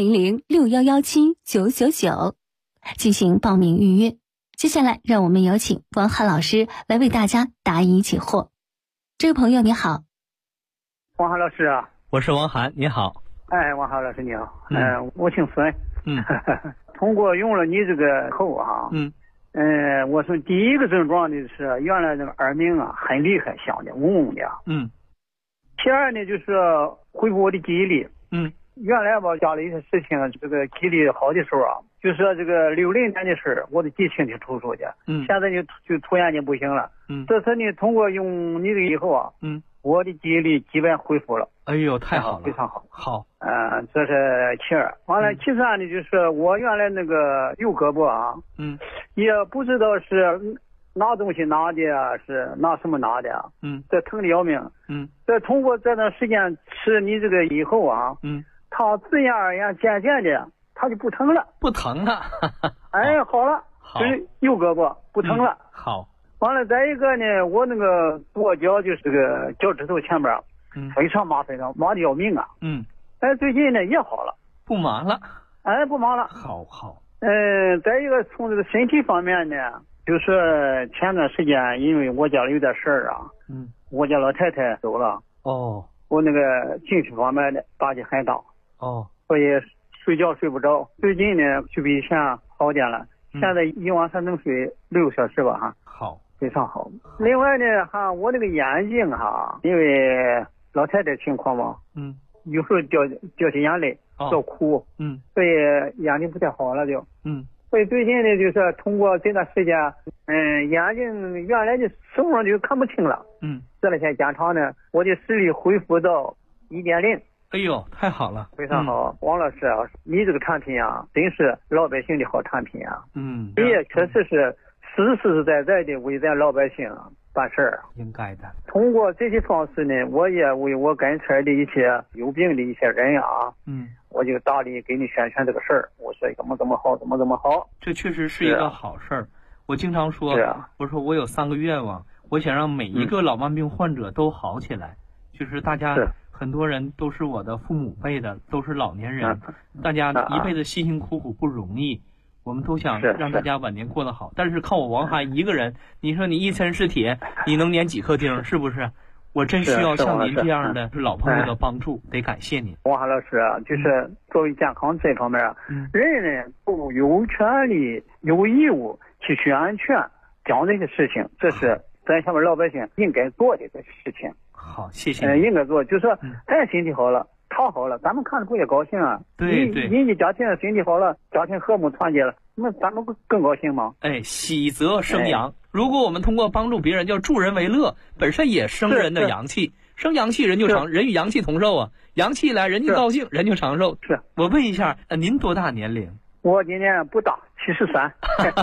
400-6117-999进行报名预约。接下来让我们有请王涵老师来为大家答疑解惑。这位朋友你好。 王涵老师啊， 我是王涵，你好。 哎，王涵老师你好。我姓孙。通过用了你这个后啊，我说第一个症状的是原来那个耳鸣啊很厉害，响的嗡嗡的。第二呢就是恢复我的记忆力。原来吧家里一些事情，这个记忆力好的时候啊，就说这个60年的事我都记清清楚楚的。现在就突然间不行了。这次呢通过用你的以后啊，我的记忆力基本恢复了。 哎呦，太好了， 非常好。 好。 这是其二。完了，其三呢就是我原来那个右胳膊啊，也不知道是拿东西拿的啊，是拿什么拿的啊，这疼的要命。这通过这段时间吃你这个以后啊，它自然而然渐渐的它就不疼了。 不疼了。 哎，好了，就是右胳膊不疼了。 好。 完了，再一个呢，我那个左脚就是这个脚趾头前边，非常麻的要命啊。最近呢也好了， 不麻了。 不麻了。 好。 再一个从这个身体方面呢，就是前段时间因为我家里有点事儿啊，我家老太太走了。我那个情绪方面的打击很大。所以睡觉睡不着。最近呢就比以前好点了，现在一晚上能睡6个小时吧哈。 好， 非常好。另外呢我那个眼睛因为老太太情况嘛，有时候掉起眼泪，要哭，所以眼睛不太好了就，所以最近呢就是通过这段时间，眼睛原来的手上就看不清了，这两天检查呢，我的视力恢复到1.0。 哎呦，太好了， 非常好。王老师啊，你这个产品啊，真是老百姓的好产品啊，你也确实是实实在在的为咱老百姓办事儿。 应该的。 通过这些方式呢，我也为我跟前的一些有病的一些人啊，我就大力给你宣传这个事儿。我说怎么好，怎么好。 这确实是一个好事儿。我经常说，我说我有3个愿望，我想让每一个老慢病患者都好起来。就是大家很多人都是我的父母辈的，都是老年人，大家一辈子辛辛苦苦不容易。我们都想让大家晚年过得好，但是靠我王涵一个人，你说你一身是铁，你能粘几颗钉？是不是？我真需要像您这样的老朋友的帮助，得感谢您。 王涵老师啊，就是作为健康这方面人呢都有权利有义务去宣传讲这些事情，这是咱下面老百姓应该做的这事情。 好，谢谢。 应该做，就是说咱身体好了，他好了，咱们看着不也高兴啊？ 对， 人家家庭身体好了，家庭和睦团结了，那咱们不更高兴吗？ 喜则生阳。如果我们通过帮助别人，叫助人为乐，本身也生人的阳气，生阳气人就长，人与阳气同寿啊，阳气来人就高兴，人就长寿。 是。 我问一下，您多大年龄？ 我今年不大，73。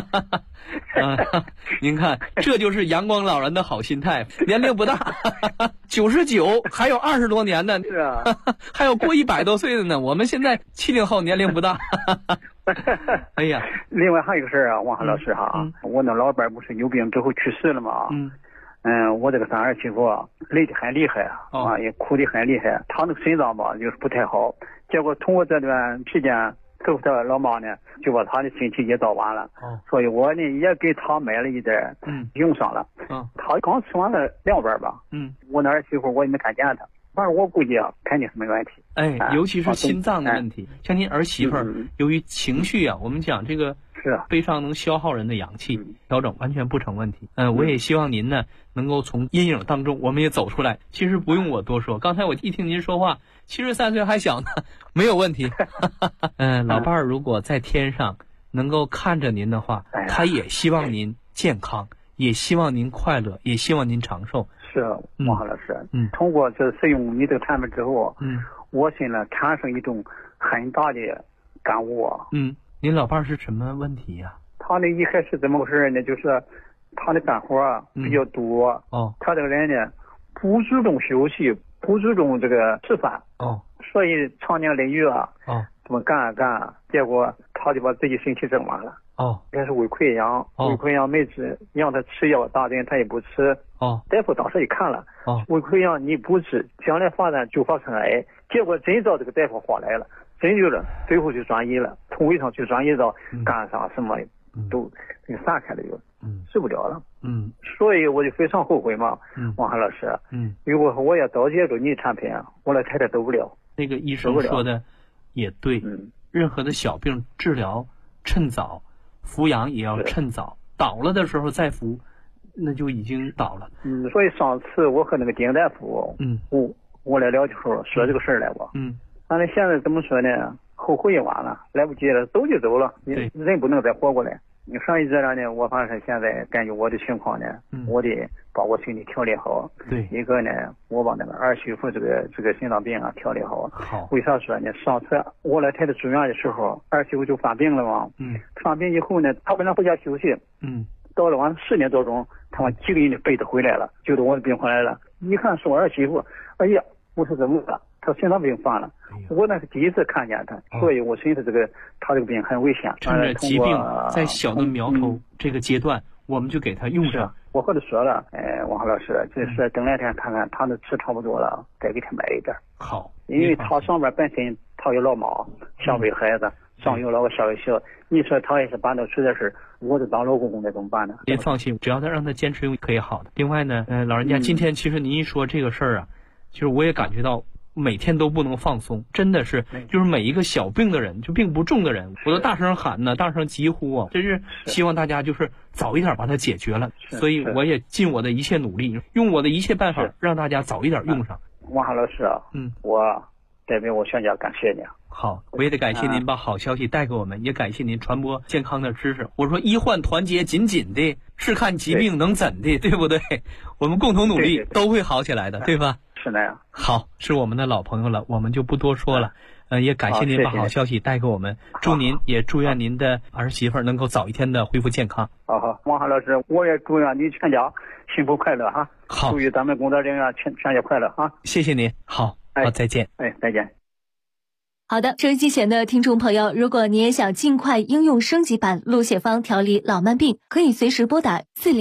您看，这就是阳光老人的好心态，年龄不大，99，还有20多年呢， 是啊， 还有过100多岁的呢。我们现在70后年龄不大。哎呀， 另外还有一个事儿啊，王涵老师我那老伴不是有病之后去世了吗？我这个3儿媳妇累得很厉害也哭得很厉害，她那个肾脏吧就是不太好，结果通过这段时间之后他老妈呢就把他的身体也找完了，所以我呢也给他买了一点，用上了。他刚吃完了2碗吧，我那儿媳妇我也没看见他，反正我估计啊肯定是没问题。 尤其是心脏的问题，像您儿媳妇由于情绪啊，我们讲这个悲伤能消耗人的阳气，调整完全不成问题。我也希望您呢能够从阴影当中我们也走出来。其实不用我多说，刚才我一听您说话，73岁还小呢，没有问题。老伴儿如果在天上能够看着您的话，他也希望您健康，也希望您快乐，也希望您长寿。 是王老师，通过这使用你这个产品之后，我心里产生一种很大的感悟。 您老伴儿是什么问题呀？ 他呢一开始怎么回事呢？就是他的干活比较多，他这个人呢不注重休息，不注重这个吃饭，所以常年累月这么干，结果他就把自己身体整完了。这是胃溃疡，胃溃疡没治，让他吃药，大人他也不吃。大夫当时一看了，胃溃疡你不治，将来发展就发生癌。结果真照这个大夫话来了，真就了，最后就转移了，从胃上去转移到肝上，什么都散开了，就治不了了。所以我就非常后悔嘛，王涵老师。如果我要早接触你的产品，我老太太走不了。 那个医生说的也对，任何的小病治疗趁早，服养也要趁早，倒了的时候再服，那就已经倒了。 所以上次我和那个丁大夫，我来聊的时候说这个事儿来吧。但是现在怎么说呢？后悔也晚了，来不及了，走就走了，人不能再活过来。你上一这样呢，我反正现在根据我的情况呢，我得把我身体调理好。一个呢，我把那个儿媳妇这个心脏病调理好。为啥说呢？上次我来太太住院的时候，儿媳妇就犯病了嘛。犯病以后呢，她本来回家休息。到了晚上10点多钟，他们几个人的被子回来了，就到我的病回来了。一看是我儿媳妇，哎呀，我说怎么了？他心脏病犯了。我那是第一次看见他，所以我寻思他这个病很危险。 趁着疾病在小的苗头这个阶段，我们就给他用上。 我和他说了，王老师，就是等2天看看他的吃差不多了，再给他买一点。 好， 因为他上边本身他有老妈，想为孩子，上有老个小，你说他也是办到出点事，我就当老公公的怎么办呢？ 您放心，只要他让他坚持用，可以好的。另外呢，老人家，今天其实您一说这个事儿啊，就是我也感觉到每天都不能放松，真的是，就是每一个小病的人，就病不重的人，我都大声喊呢，大声疾呼啊，真是希望大家就是早一点把它解决了。所以我也尽我的一切努力，用我的一切办法让大家早一点用上。 王涵老师啊，我代表我全家感谢你。 好，我也得感谢您把好消息带给我们，也感谢您传播健康的知识。我说医患团结紧紧的，是看疾病能怎的，对不对？我们共同努力都会好起来的，对吧？ 是那样。 好，是我们的老朋友了，我们就不多说了。也感谢您把好消息带给我们，祝您也祝愿您的儿媳妇能够早一天的恢复健康。 好，王涵老师，我也祝愿你全家幸福快乐哈。 好， 祝愿咱们工作人员全家快乐哈。 谢谢您，好，再见。 再见。 好的，收音机前的听众朋友，如果你也想尽快应用升级版鹿血芳调理老慢病，可以随时拨打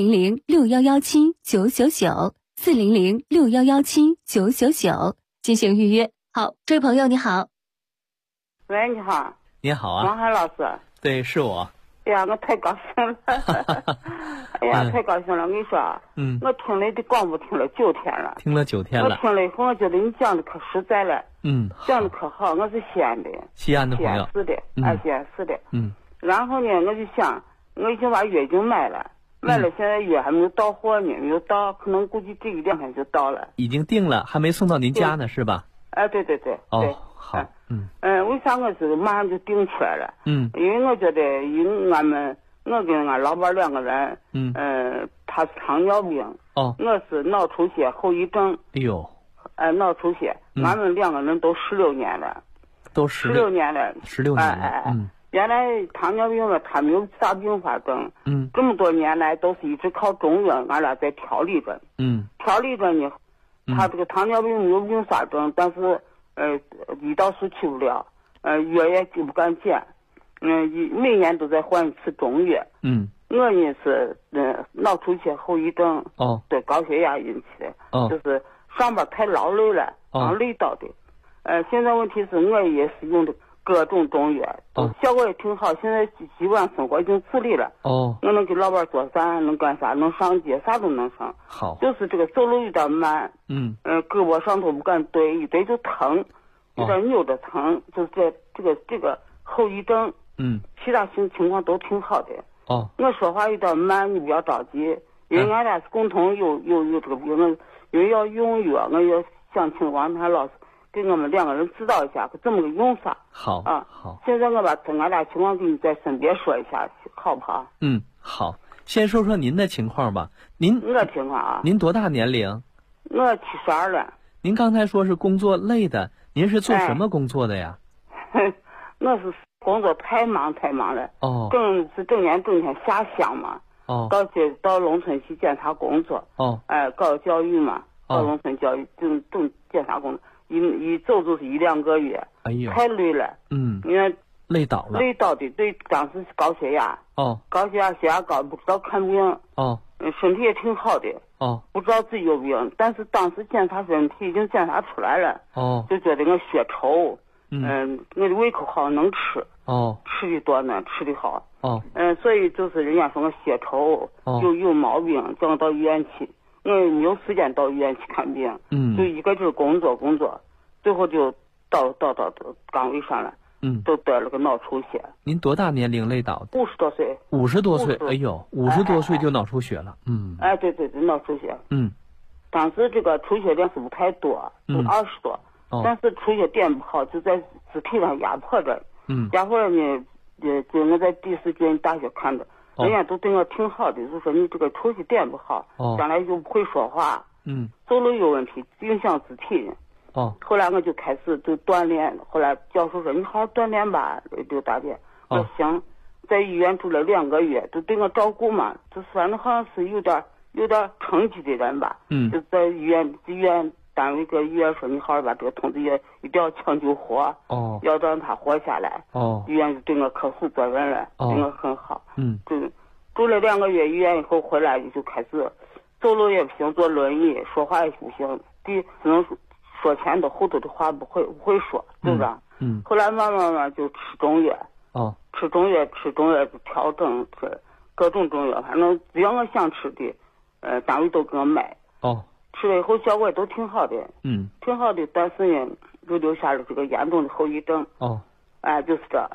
400-6117-999，400-6117-999进行预约。好，这位朋友你好。 喂，你好。 你好啊， 王涵老师。 对，是我。 哎呀，我太高兴了！哎呀，太高兴了！我跟你说，我听你的广播听了9天了。 听了9天了。 我听了以后，我觉得你讲的可实在了。讲的可好。我是西安的。 西安的朋友。 西安市的，西安市的。然后呢，我就想，我已经把药已经买了，现在药还没有到货呢，没有到，可能估计这1、2天就到了。 已经定了，还没送到您家呢，是吧？ 对。 哦，好。 为啥我是马上就订起来了？因为我觉得，我跟俺老伴2个人，他是糖尿病，我是脑出血后遗症。 哎呦， 脑出血，俺们2个人都16年了， 都16 年了 ，16年了。 原来糖尿病了，他没有啥并发症。这么多年来都是一直靠中药，俺俩在调理着。调理着呢，他这个糖尿病没有并发症，但是胰岛素去不了，药也不敢减，每年都在换一次中药。我呢是脑出血后遗症，对高血压引起的，就是上班太劳累了，累到的。现在问题是我也是用的各种中药，效果也挺好。现在基本上生活已经自理了。我能给老伴做饭，能干啥，能上街，啥都能上。 好， 就是这个走路有点慢。胳膊上头不敢对，一对就疼，有点扭着疼，就是这个后遗症。其他情况都挺好的。我说话有点慢，你不要着急，因为俺俩是共同有这个病，因为要用药，我也想请王谭老师给我们2个人指导一下怎么个用法。 好啊，好。 现在我把俺俩情况给你在身边说一下，好不好？ 好。先说说您的情况吧。 我情况啊。 您多大年龄？ 我72了。 您刚才说是工作累的，您是做什么工作的呀？ 我是工作太忙了。整天下乡嘛。到农村去检查工作。搞教育嘛。到农村教育正检查工作。一走就是1-2个月，太累了。因为累倒了。 累倒的，对，当时是高血压。高血压高，不知道看病。身体也挺好的。不知道自己有病，但是当时检查身体已经检查出来了。就觉得我血稠。我的胃口好，能吃。吃的多呢，吃的好。所以就是人家说我血稠，有毛病，叫我到医院去。我没有时间到医院去看病。就一个就是工作，最后就到岗位上了。都得了个脑出血。 您多大年龄累倒的 ？50多岁。 50多岁，哎呦，50多岁就脑出血了。 对，脑出血。当时这个出血量是不太多，就20多。但是出血点不好，就在肢体上压迫着。压迫着呢，就我在第4届大学看着，人家都对我挺好的，就说你这个出血点不好，将来就不会说话。走路有问题，影响肢体。后来我就开始就锻炼，后来教授说你好好锻炼吧，刘大姐。我行，在医院住了2个月，都对我照顾嘛，就反正好像是有点成绩的人吧。就在医院单位跟医院说你好好把这个同志也一定要抢救活。要让他活下来。医院就对我可负责任了，对我很好。就住了2个月医院以后回来就开始走路也不行，坐轮椅，说话也不行，只能说前头后头的话不会说，对不对？后来慢慢就吃中药。吃中药调整，吃各种中药，反正只要我想吃的，单位都给我买。吃了以后效果也都挺好的。挺好的，但是呢，就留下了这个严重的后遗症。就是这。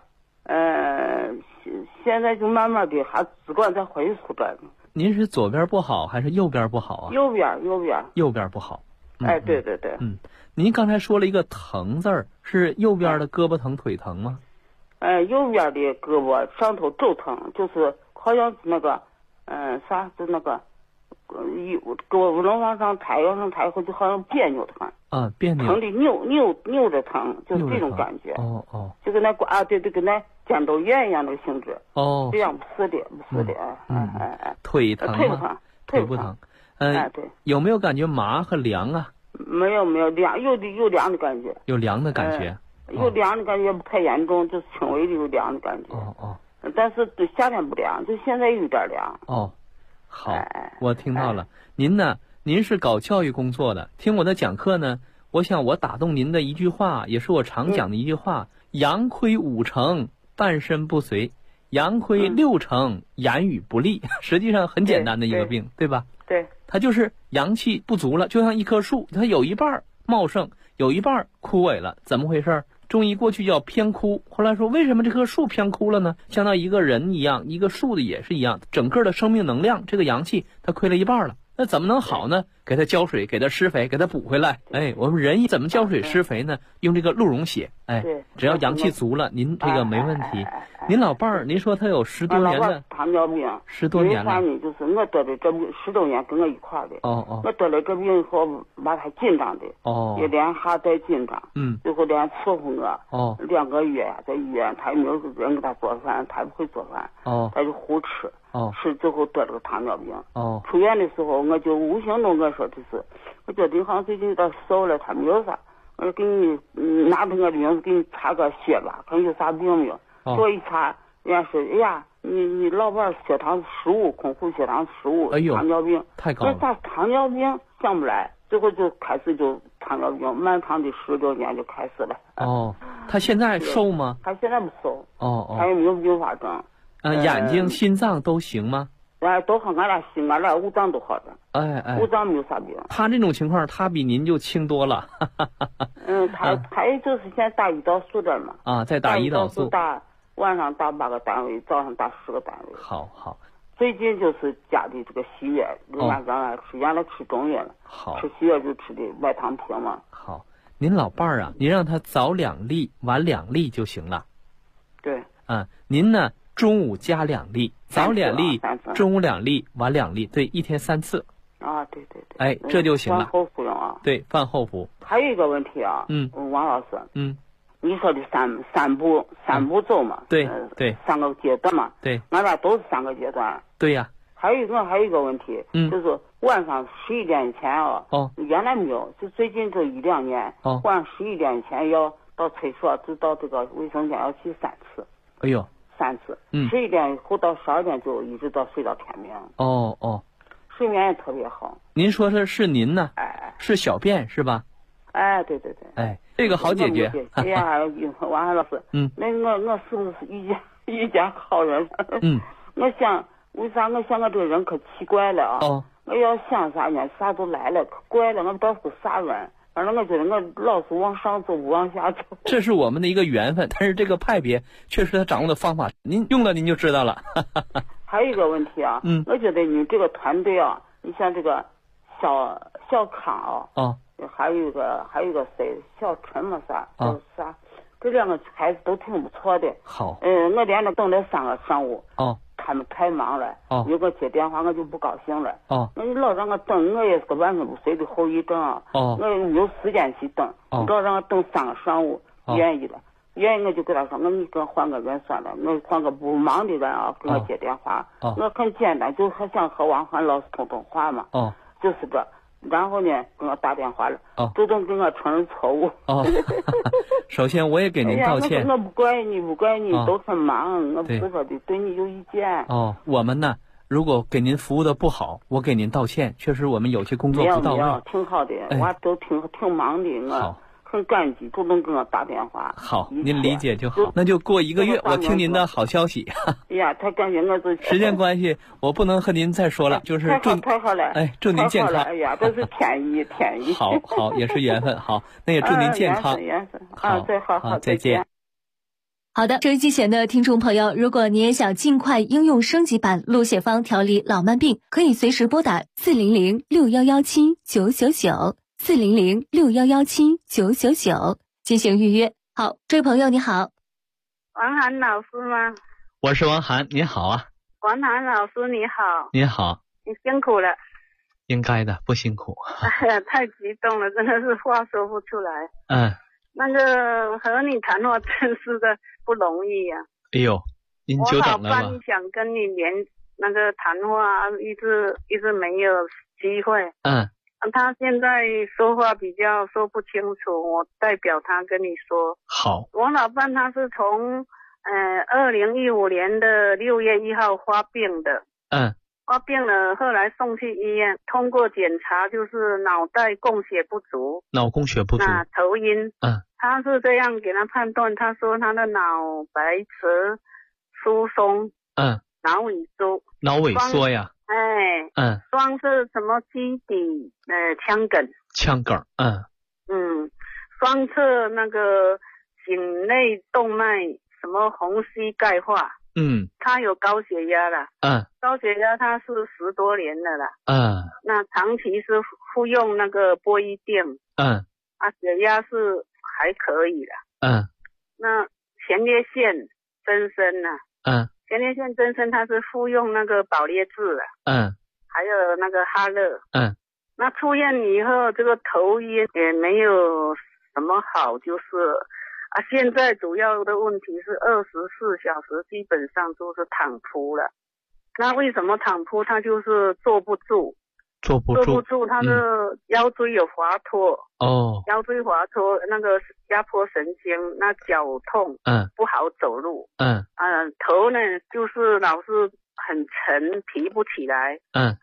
现在就慢慢的还只管在恢复着。 您是左边不好还是右边不好啊？ 右边。 右边不好。 对。 您刚才说了一个疼字儿，是右边的胳膊疼、腿疼吗？ 右边的胳膊上头肘疼，就是好像是那个，就那个，胳膊不能往上抬，往上抬以后就好像别扭的很。 别扭。 疼的扭着疼，就是这种感觉。就跟那对，跟那肩周炎一样的性质。这样不是的。 腿疼吗？腿不疼。 对。 有没有感觉麻和凉啊？ 没有凉，有凉的感觉。 有凉的感觉。 有凉的感觉不太严重，就是轻微的有凉的感觉。但是对夏天不凉，就现在有点凉。 好，我听到了。您呢？您是搞教育工作的，听我的讲课呢，我想我打动您的一句话，也是我常讲的一句话：阳亏5成，半身不遂；阳亏6成，言语不利。实际上很简单的一个病，对吧？ 对。 它就是阳气不足了，就像一棵树，它有一半茂盛，有一半枯萎了，怎么回事？中医过去叫偏枯，后来说为什么这棵树偏枯了呢？相当于一个人一样，一个树的也是一样，整个的生命能量，这个阳气它亏了一半了，那怎么能好呢？给它浇水，给它施肥，给它补回来。我们人怎么浇水施肥呢？用这个鹿茸血。只要阳气足了，您这个没问题。您老伴儿，您说他有10多年的糖尿病 ，10多年了。 就是我得的这病10多年跟我一块的。我得了这病以后，把他紧张的。也连哈带紧张。最后连伺候我。2个月在医院，他也没有人给他做饭，他也不会做饭。他就胡吃。是最后得了个糖尿病。出院的时候，我就无形中我说我觉得你好像最近有点瘦了，他没有啥。我说给你拿着我的名字给你查个血吧，看有啥病没有。做一查，人家说哎呀，你老伴血糖15，空腹血糖15，糖尿病。 太高了。 那咋糖尿病想不来，最后就开始就糖尿病，漫长的10多年就开始了。 他现在瘦吗？ 他现在不瘦。 哦。 他也没有并发症。 眼睛、心脏都行吗？ 都好，俺俩五脏都好的。五脏没有啥病。 他这种情况，他比您就轻多了。 他也就是现在打胰岛素的嘛。 在打胰岛素。 晚上打8个单位，早上打10个单位。 好。 最近就是加的这个西药，人家让俺吃，原来吃中药了。 好。 吃西药就吃的外糖平嘛。 好，您老伴儿啊，您让他早2粒，晚2粒就行了。 对。 您呢？中午加2粒，早2粒，中午2粒，晚2粒，对，1天3次。 对。 这就行了。 饭后服用啊。 对，饭后服。 还有一个问题啊。王老师。你说的三步骤嘛？ 对。 3个阶段嘛？ 对。 俺俩都是3个阶段。 对呀。 还有一个问题，就是晚上11点以前啊。原来没有，就最近这1-2年。晚上11点以前要到厕所，就到这个卫生间要去3次。 哎呦。 3次。11点以后到12点就一直到睡到天明。睡眠也特别好。 您说的是您呢？是小便是吧？ 对。 这个好解决。 哎呀，王海老师。那我是不是一家好人？我想，为啥我想我这个人可奇怪了啊？我要想啥呢？啥都来了，可怪了，我不知道是啥人。反正我觉得我老是往上走，不往下走。 这是我们的一个缘分，但是这个派别确实他掌握的方法，您用了您就知道了。 还有一个问题啊，我觉得你这个团队啊，你像这个小康啊，还有一个谁，小陈嘛啥，啥，这2个孩子都挺不错的。 好。 我连着等了3个上午。他们太忙了。有个接电话我就不高兴了。那你老让我等，我也是个晚上不睡的后遗症啊。我没有时间去等。你老让我等3个上午，愿意我就跟他说，你给我换个人算了，我换个不忙的人啊，给我接电话。我很简单，就想和王涵老师通话嘛。就是这。然后呢，给我打电话了，主动给我承认错误。 首先我也给您道歉。 我不怪你，都很忙，我不是说的对你有意见。 我们呢，如果给您服务的不好，我给您道歉，确实我们有些工作不到位。 没有，挺好的，我都挺忙的，我很感激，主动给我打电话。 好，您理解就好。那就过1个月，我听您的好消息。 哎呀，太感谢我这。 时间关系，我不能和您再说了，就是太好了。 祝您健康。 哎呀，这是天意。 好，也是缘分。好，那也祝您健康。好，再见。 好的，收音机前的听众朋友，如果你也想尽快应用升级版鹿血芳调理老慢病，可以随时拨打400-6117-999，400-6117-999进行预约。好，这位朋友你好。 王涵老师吗？ 我是王涵，您好啊。 王涵老师你好。 您好。 你辛苦了。 应该的，不辛苦。 哎呀，太激动了，真的是话说不出来。那个和你谈话真是的不容易呀。 哎呦，您久等了吧？ 我老半想跟你那个谈话，一直没有机会。他现在说话比较说不清楚，我代表他跟你说。 好。 我老伴他是从2015年的6月1号发病的。发病了，后来送去医院，通过检查就是脑袋供血不足。 脑供血不足。 那头晕。他是这样给他判断，他说他的脑白质疏松。脑萎缩。 脑萎缩呀。 双是什么基底腔梗。 腔梗。 双侧那个颈内动脉什么虹吸钙化。他有高血压了。高血压他是10多年了啦。那长期是服用那个波伊定。血压是还可以了。那前列腺增生了。前列腺增生他是服用那个保列治了。还有那个哈勒。那出院以后这个头晕也没有什么好，就是现在主要的问题是24小时基本上都是躺铺了。那为什么躺铺？他就是坐不住，他的腰椎有滑脱。腰椎滑脱，那个压迫神经，那脚痛。不好走路。头呢就是老是很沉，提不起来。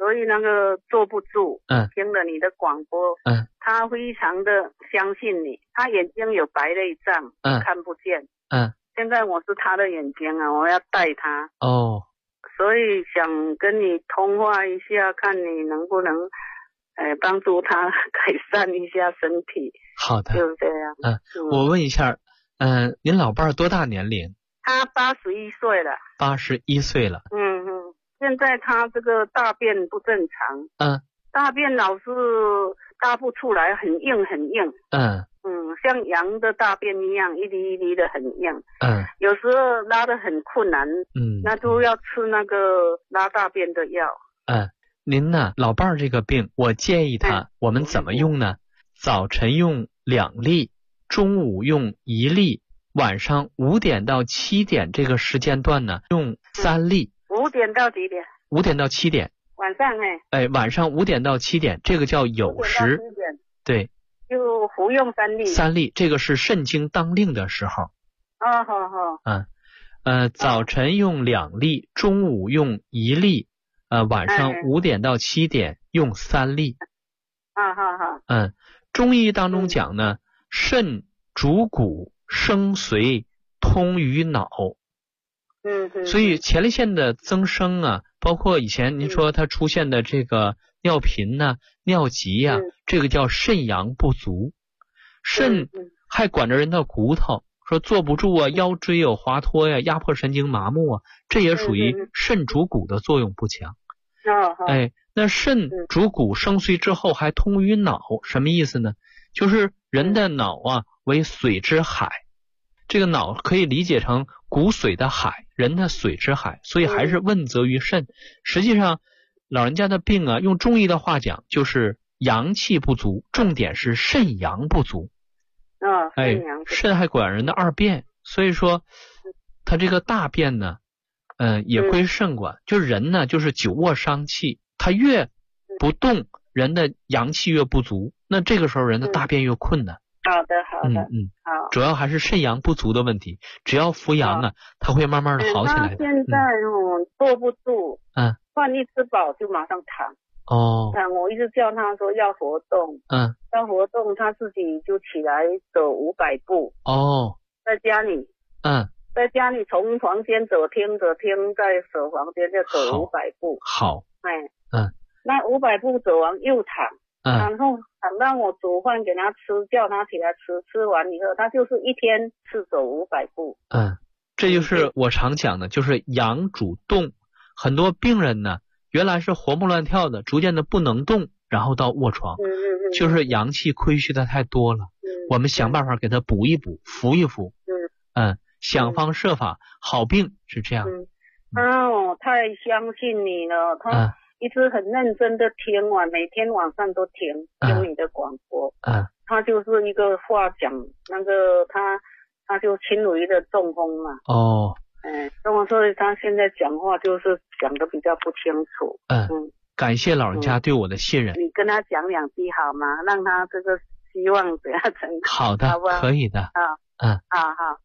所以那个坐不住。听了你的广播。他非常的相信你，他眼睛有白内障，看不见。现在我是他的眼睛啊，我要带他。所以想跟你通话一下，看你能不能帮助他改善一下身体。 好的， 就是这样。 我问一下，您老伴儿多大年龄？ 他81岁了。 81岁了。 现在他这个大便不正常。大便老是大不出来，很硬很硬。像羊的大便一样，一粒一粒的很硬。有时候拉得很困难。那都要吃那个拉大便的药。 您呢，老伴儿这个病，我建议他，我们怎么用呢？早晨用2粒，中午用1粒，晚上5点到7点这个时间段呢，用3粒。 5点到几点 ？5点到7点。 晚上晚上5点到7点，这个叫酉时。对。 就服用3粒。 3粒，这个是肾经当令的时候。 好。 早晨用2粒，中午用1粒，晚上5点到7点用3粒。 好。 中医当中讲呢，肾主骨，生髓，通于脑。所以前列腺的增生啊，包括以前您说它出现的这个尿频呐、尿急呀，这个叫肾阳不足。肾还管着人的骨头，说坐不住啊，腰椎有滑脱呀，压迫神经麻木啊，这也属于肾主骨的作用不强。那肾主骨生髓之后还通于脑，什么意思呢？就是人的脑啊为髓之海，这个脑可以理解成骨髓的海，人的髓之海，所以还是问责于肾。实际上老人家的病啊，用中医的话讲就是阳气不足，重点是肾阳不足。肾还管人的二便，所以说他这个大便呢也归肾管。就是人呢就是久卧伤气，他越不动，人的阳气越不足，那这个时候人的大便越困难。 好的。好。 主要还是肾阳不足的问题，只要服阳啊，它会慢慢的好起来的。 现在坐不住，饭一吃饱就马上躺。我一直叫他说要活动，要活动，他自己就起来走500步。在家里，在家里从房间走厅，再走房间再走500步。 好。 那500步走完又躺。然后等到我煮饭给他吃，叫他起来吃，吃完以后他就是一天是走500步。 这就是我常讲的，就是阳主动。很多病人呢原来是活蹦乱跳的，逐渐的不能动，然后到卧床，就是阳气亏虚的太多了。我们想办法给他补一补，扶一扶。想方设法，好病是这样。 太相信你了，他一直很认真的听每天晚上都听你的广播。他就是一个话讲，那个他就轻微的中风嘛。所以他现在讲话就是讲的比较不清楚。 感谢老人家对我的信任。 你跟他讲2句好吗？让他这个希望不要成功。 好的，可以的。 好。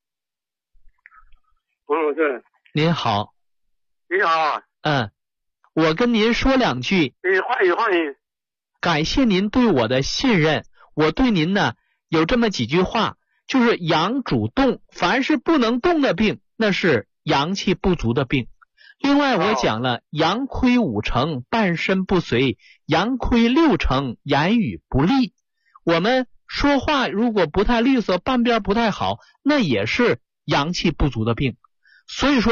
洪老师， 您好。 你好。 我跟您说2句。 欢迎。 感谢您对我的信任。我对您呢有这么几句话，就是阳主动，凡是不能动的病，那是阳气不足的病。另外我讲了，阳亏5成，半身不遂；阳亏6成，言语不利。我们说话如果不太利索，半边不太好，那也是阳气不足的病。所以说